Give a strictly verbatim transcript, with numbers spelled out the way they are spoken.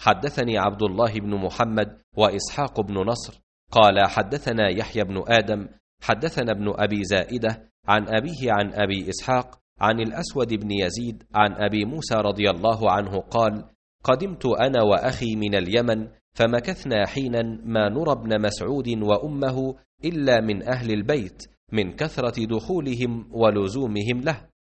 حدثني عبد الله بن محمد وإسحاق بن نصر قال حدثنا يحيى بن آدم حدثنا ابن أبي زائدة عن أبيه عن أبي إسحاق عن الأسود بن يزيد عن أبي موسى رضي الله عنه قال: قدمت أنا وأخي من اليمن فمكثنا حينا ما نرى ابن مسعود وأمه إلا من أهل البيت من كثرة دخولهم ولزومهم له،